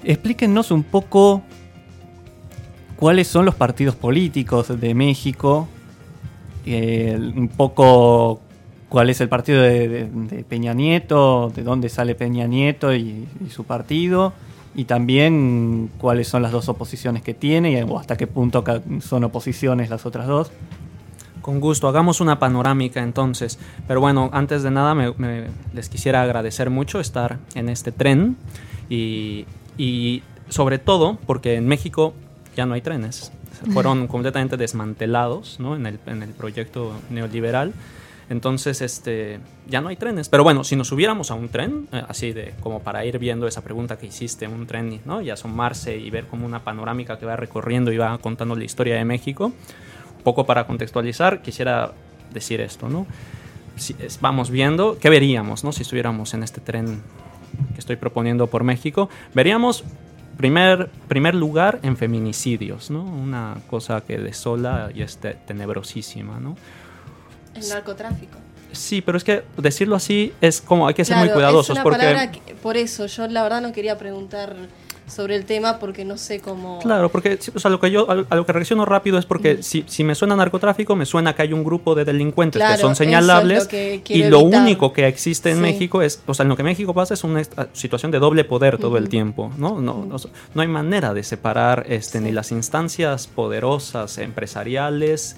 explíquennos un poco cuáles son los partidos políticos de México, un poco cuál es el partido de Peña Nieto, de dónde sale Peña Nieto y su partido, y también cuáles son las dos oposiciones que tiene o hasta qué punto son oposiciones las otras dos. Con gusto, hagamos una panorámica entonces. Pero bueno, antes de nada les quisiera agradecer mucho estar en este tren y sobre todo porque en México ya no hay trenes. Fueron completamente desmantelados, ¿no? en el proyecto neoliberal. Entonces, ya no hay trenes. Pero bueno, si nos subiéramos a un tren, así de como para ir viendo esa pregunta que hiciste, un tren, ¿no? Y asomarse y ver como una panorámica que va recorriendo y va contando la historia de México, un poco para contextualizar, quisiera decir esto, ¿no? Si vamos viendo, ¿qué veríamos, ¿no? Si estuviéramos en este tren que estoy proponiendo por México? Veríamos primer lugar en feminicidios, ¿no? Una cosa que desola y es tenebrosísima, ¿no? El narcotráfico. Sí, pero es que decirlo así es como hay que ser claro, muy cuidadosos. Es una palabra por eso yo la verdad no quería preguntar sobre el tema porque no sé cómo... Claro, porque o sea, a lo que reacciono rápido es porque si me suena narcotráfico, me suena que hay un grupo de delincuentes que son señalables y lo único que existe en México es, o sea, en lo que México pasa es una situación de doble poder todo el tiempo, ¿no? No hay manera de separar ni las instancias poderosas empresariales,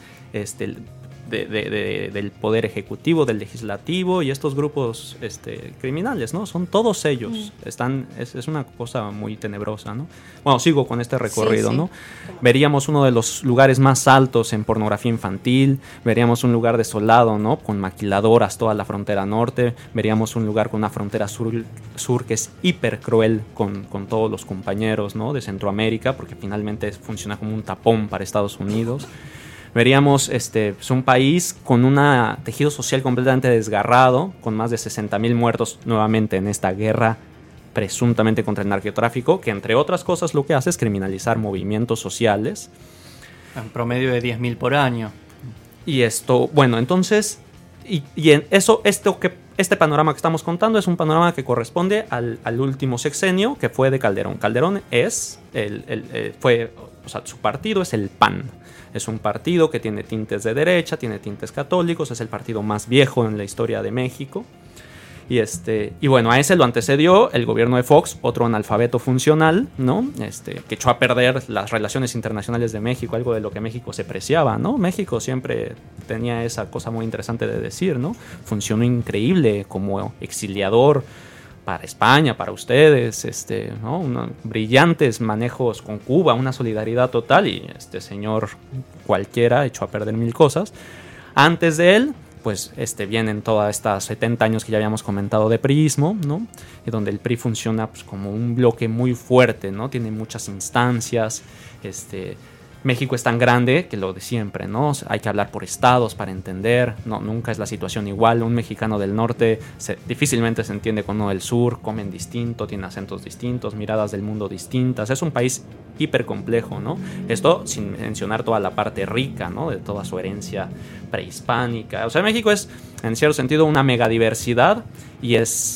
del poder ejecutivo, del legislativo y estos grupos criminales, ¿no? Son todos ellos. Es una cosa muy tenebrosa, ¿no? Bueno, sigo con este recorrido, ¿no? Veríamos uno de los lugares más altos en pornografía infantil, veríamos un lugar desolado, ¿no? Con maquiladoras toda la frontera norte, veríamos un lugar con una frontera sur que es hiper cruel con todos los compañeros, ¿no? De Centroamérica, porque finalmente funciona como un tapón para Estados Unidos. Veríamos un país con un tejido social completamente desgarrado, con más de 60,000 muertos nuevamente en esta guerra presuntamente contra el narcotráfico, que entre otras cosas lo que hace es criminalizar movimientos sociales. En promedio de 10,000 por año. Y esto, bueno, entonces, y en eso, este panorama que estamos contando es un panorama que corresponde al último sexenio, que fue de Calderón. Calderón su partido es el PAN. Es un partido que tiene tintes de derecha, tiene tintes católicos, es el partido más viejo en la historia de México. Y bueno, a ese lo antecedió el gobierno de Fox, otro analfabeto funcional, ¿no? Que echó a perder las relaciones internacionales de México, algo de lo que México se preciaba, ¿no? México siempre tenía esa cosa muy interesante de decir, ¿no? Funcionó increíble como exiliador para España, para ustedes, ¿no? Brillantes manejos con Cuba, una solidaridad total, y este señor cualquiera echó a perder mil cosas. Antes de él, pues vienen todas estas 70 años que ya habíamos comentado de priismo, ¿no? Y donde el PRI funciona pues, como un bloque muy fuerte, ¿no? Tiene muchas instancias, México es tan grande que lo de siempre, ¿no? O sea, hay que hablar por estados para entender, no, nunca es la situación igual. Un mexicano del norte difícilmente se entiende con uno del sur, comen distinto, tienen acentos distintos, miradas del mundo distintas. Es un país hiper complejo, ¿no? Esto sin mencionar toda la parte rica, ¿no? De toda su herencia prehispánica. O sea, México es, en cierto sentido, una megadiversidad y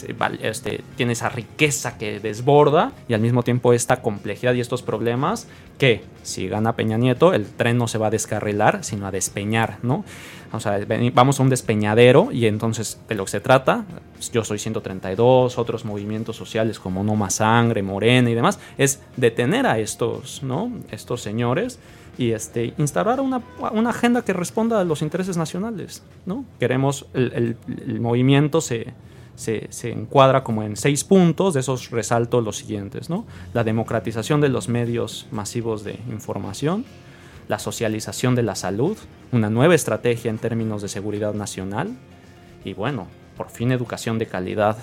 tiene esa riqueza que desborda y al mismo tiempo esta complejidad y estos problemas que, si gana Peña Nieto, el tren no se va a descarrilar, sino a despeñar, ¿no? O sea, vamos a un despeñadero y entonces de lo que se trata, Yo Soy 132, otros movimientos sociales como No Más Sangre, Morena y demás, es detener a estos, ¿no? Estos señores y instaurar una agenda que responda a los intereses nacionales, ¿no? Queremos, el movimiento se encuadra como en 6 puntos, de esos resalto los siguientes, ¿no? La democratización de los medios masivos de información, la socialización de la salud, una nueva estrategia en términos de seguridad nacional y, bueno, por fin educación de calidad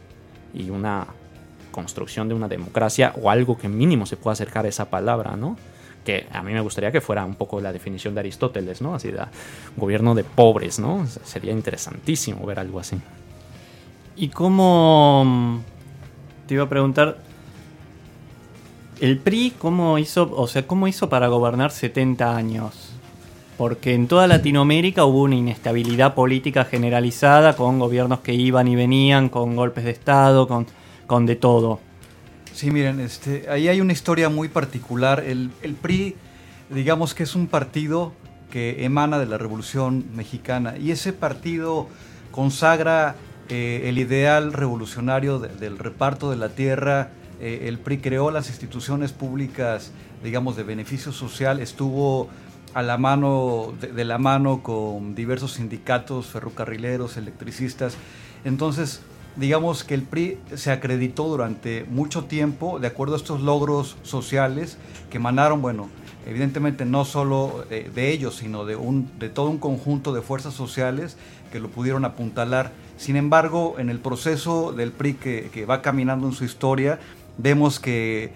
y una construcción de una democracia o algo que mínimo se pueda acercar a esa palabra, ¿no? Que a mí me gustaría que fuera un poco la definición de Aristóteles, ¿no? Así de gobierno de pobres, ¿no? Sería interesantísimo ver algo así. ¿Y cómo, te iba a preguntar, el PRI cómo hizo para gobernar 70 años? Porque en toda Latinoamérica hubo una inestabilidad política generalizada, con gobiernos que iban y venían, con golpes de Estado, con de todo. Sí, miren, ahí hay una historia muy particular. El PRI, digamos que es un partido que emana de la Revolución Mexicana, y ese partido consagra el ideal revolucionario del reparto de la tierra. El PRI creó las instituciones públicas, digamos, de beneficio social, estuvo a la mano, de la mano con diversos sindicatos, ferrocarrileros, electricistas. Entonces, digamos que el PRI se acreditó durante mucho tiempo de acuerdo a estos logros sociales que emanaron, bueno, evidentemente no solo de ellos, sino de todo un conjunto de fuerzas sociales que lo pudieron apuntalar. Sin embargo, en el proceso del PRI que va caminando en su historia, vemos que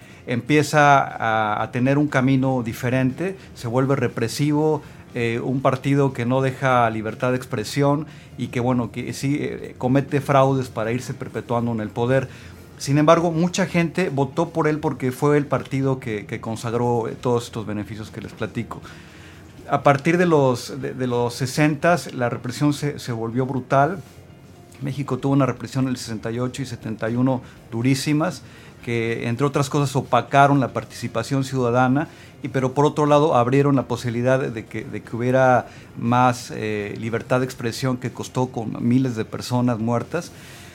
empieza a tener un camino diferente, se vuelve represivo, un partido que no deja libertad de expresión y que, bueno, que sí comete fraudes para irse perpetuando en el poder. Sin embargo, mucha gente votó por él porque fue el partido que consagró todos estos beneficios que les platico. A partir de los 60s, la represión se volvió brutal. México tuvo una represión en el 68 y 71 durísimas, que entre otras cosas opacaron la participación ciudadana, pero por otro lado abrieron la posibilidad de que hubiera más libertad de expresión, que costó con miles de personas muertas.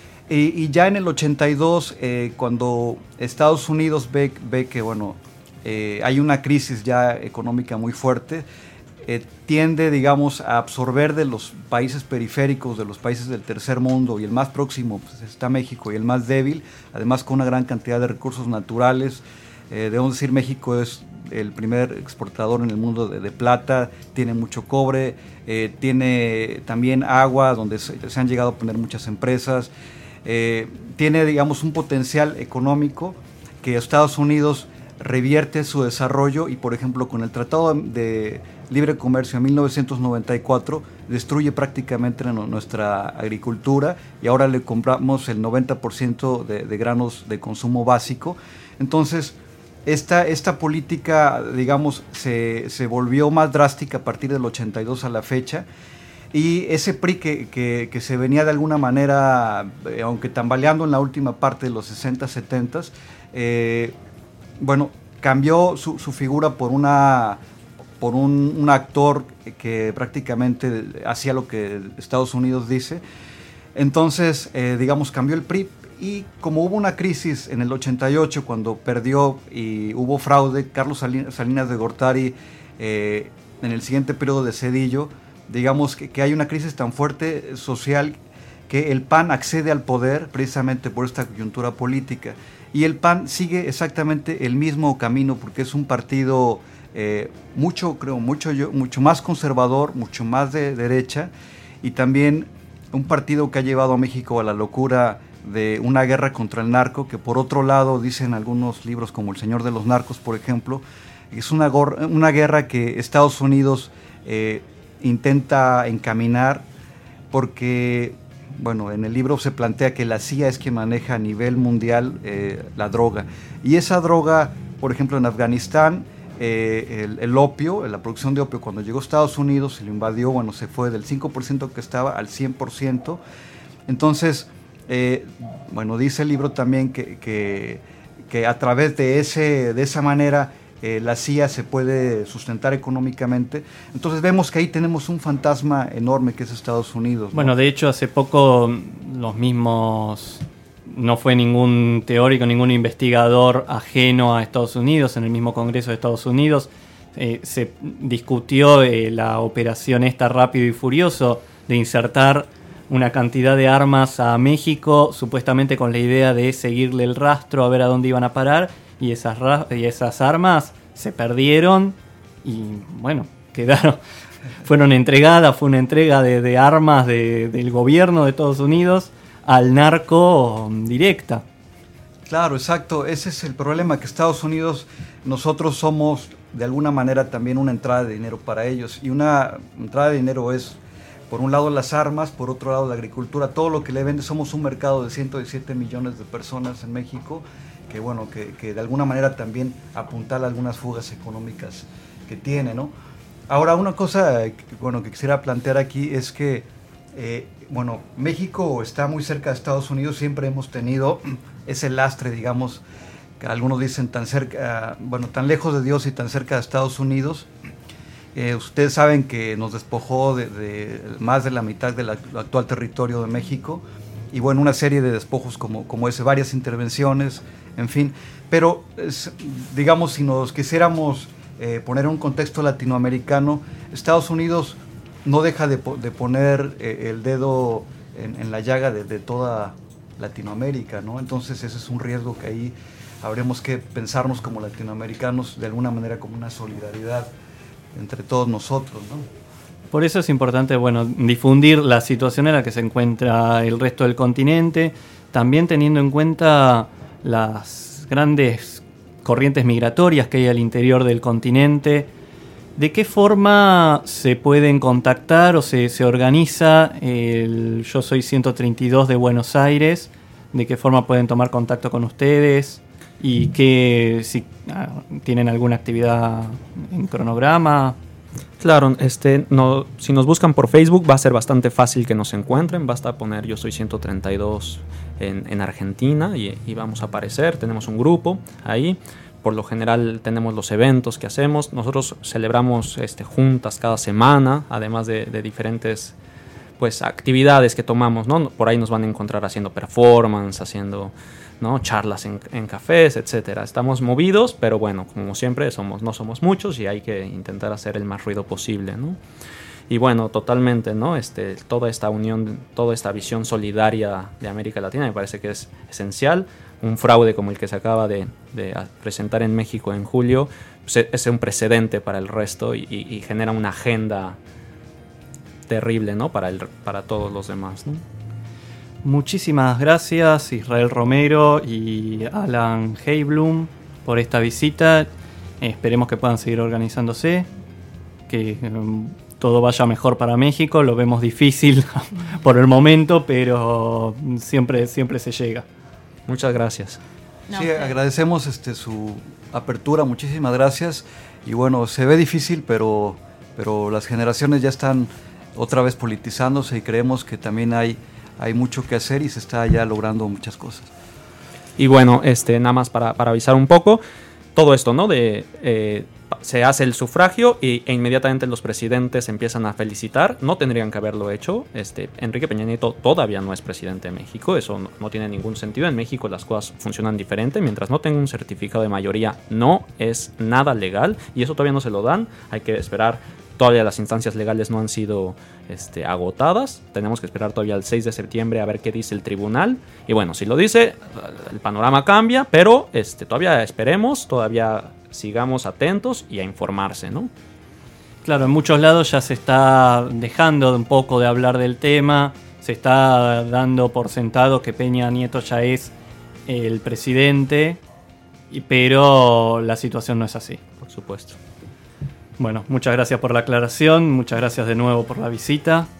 Y ya en el 82, cuando Estados Unidos ve que, bueno, hay una crisis ya económica muy fuerte, tiende, digamos, a absorber de los países periféricos, de los países del tercer mundo, y el más próximo pues, está México, y el más débil, además con una gran cantidad de recursos naturales. Debemos decir, México es el primer exportador en el mundo de plata, tiene mucho cobre, tiene también agua, donde se han llegado a poner muchas empresas, tiene, digamos, un potencial económico que Estados Unidos revierte su desarrollo, y por ejemplo con el Tratado de Libre Comercio en 1994 destruye prácticamente nuestra agricultura, y ahora le compramos el 90% de granos de consumo básico. Entonces esta política, digamos, se volvió más drástica a partir del 82 a la fecha, y ese PRI que se venía de alguna manera, aunque tambaleando en la última parte de los 60, 70, bueno, cambió su figura por un actor que prácticamente hacía lo que Estados Unidos dice. Entonces, digamos, cambió el PRI, y como hubo una crisis en el 88 cuando perdió y hubo fraude, Carlos Salinas de Gortari, en el siguiente periodo de Zedillo, digamos que hay una crisis tan fuerte social que el PAN accede al poder precisamente por esta coyuntura política. Y el PAN sigue exactamente el mismo camino, porque es un partido mucho más conservador, mucho más de derecha, y también un partido que ha llevado a México a la locura de una guerra contra el narco, que por otro lado dicen algunos libros como El Señor de los Narcos, por ejemplo, es una guerra que Estados Unidos intenta encaminar, porque, bueno, en el libro se plantea que la CIA es quien maneja a nivel mundial la droga, y esa droga, por ejemplo, en Afganistán, el opio, la producción de opio, cuando llegó a Estados Unidos y lo invadió, bueno, se fue del 5% que estaba al 100%. Entonces, bueno, dice el libro también que a través de esa manera la CIA se puede sustentar económicamente. Entonces vemos que ahí tenemos un fantasma enorme que es Estados Unidos, ¿no? Bueno, de hecho, hace poco los mismos... No fue ningún teórico, ningún investigador ajeno a Estados Unidos, en el mismo Congreso de Estados Unidos se discutió la operación esta Rápido y Furioso de insertar una cantidad de armas a México, supuestamente con la idea de seguirle el rastro, a ver a dónde iban a parar, y esas armas se perdieron y, bueno, fueron entregadas, fue una entrega de armas del gobierno de Estados Unidos al narco directa. Claro, exacto. Ese es el problema, que Estados Unidos, nosotros somos de alguna manera también una entrada de dinero para ellos. Y una entrada de dinero es, por un lado, las armas, por otro lado, la agricultura. Todo lo que le vende, somos un mercado de 117 millones de personas en México, que, bueno, que de alguna manera también apuntala algunas fugas económicas que tiene, ¿no? Ahora, una cosa que quisiera plantear aquí es que bueno, México está muy cerca de Estados Unidos, siempre hemos tenido ese lastre, digamos, que algunos dicen tan cerca, tan lejos de Dios y tan cerca de Estados Unidos. Ustedes saben que nos despojó de más de la mitad del actual territorio de México, y bueno, una serie de despojos como ese, varias intervenciones, en fin. Pero digamos, si nos quisiéramos poner en un contexto latinoamericano, Estados Unidos no deja de poner el dedo en la llaga de toda Latinoamérica, ¿no? Entonces ese es un riesgo que ahí habremos que pensarnos como latinoamericanos de alguna manera como una solidaridad entre todos nosotros, ¿no? Por eso es importante, difundir la situación en la que se encuentra el resto del continente, también teniendo en cuenta las grandes corrientes migratorias que hay al interior del continente. ¿De qué forma se pueden contactar o se organiza el Yo Soy 132 de Buenos Aires? ¿De qué forma pueden tomar contacto con ustedes? ¿Y si tienen alguna actividad en cronograma? Claro, si nos buscan por Facebook va a ser bastante fácil que nos encuentren. Basta poner Yo Soy 132 en Argentina y vamos a aparecer. Tenemos un grupo ahí. Por lo general tenemos los eventos que hacemos. Nosotros celebramos juntas cada semana, además de diferentes actividades que tomamos, ¿no? Por ahí nos van a encontrar haciendo performance, haciendo, ¿no?, charlas en cafés, etcétera. Estamos movidos, pero bueno, como siempre no somos muchos y hay que intentar hacer el más ruido posible, ¿no? Y bueno, totalmente, ¿no? Toda esta unión, toda esta visión solidaria de América Latina me parece que es esencial. Un fraude como el que se acaba de presentar en México en julio es un precedente para el resto y genera una agenda terrible, ¿no?, para todos los demás, ¿no? Muchísimas gracias, Israel Romero y Alan Heiblum, por esta visita. Esperemos que puedan seguir organizándose, que todo vaya mejor para México. Lo vemos difícil por el momento, pero siempre se llega. Muchas gracias. Sí, agradecemos su apertura, muchísimas gracias. Y bueno, se ve difícil, pero las generaciones ya están otra vez politizándose y creemos que también hay mucho que hacer y se está ya logrando muchas cosas. Y bueno, nada más para avisar un poco, todo esto, ¿no? Se hace el sufragio e inmediatamente los presidentes empiezan a felicitar. No tendrían que haberlo hecho. Enrique Peña Nieto todavía no es presidente de México. Eso no tiene ningún sentido. En México las cosas funcionan diferente. Mientras no tenga un certificado de mayoría, no es nada legal. Y eso todavía no se lo dan. Hay que esperar. Todavía las instancias legales no han sido agotadas. Tenemos que esperar todavía el 6 de septiembre a ver qué dice el tribunal. Y bueno, si lo dice, el panorama cambia, pero todavía esperemos, todavía sigamos atentos y a informarse, ¿no? Claro, en muchos lados ya se está dejando un poco de hablar del tema. Se está dando por sentado que Peña Nieto ya es el presidente, pero la situación no es así. Por supuesto. Bueno, muchas gracias por la aclaración, muchas gracias de nuevo por la visita.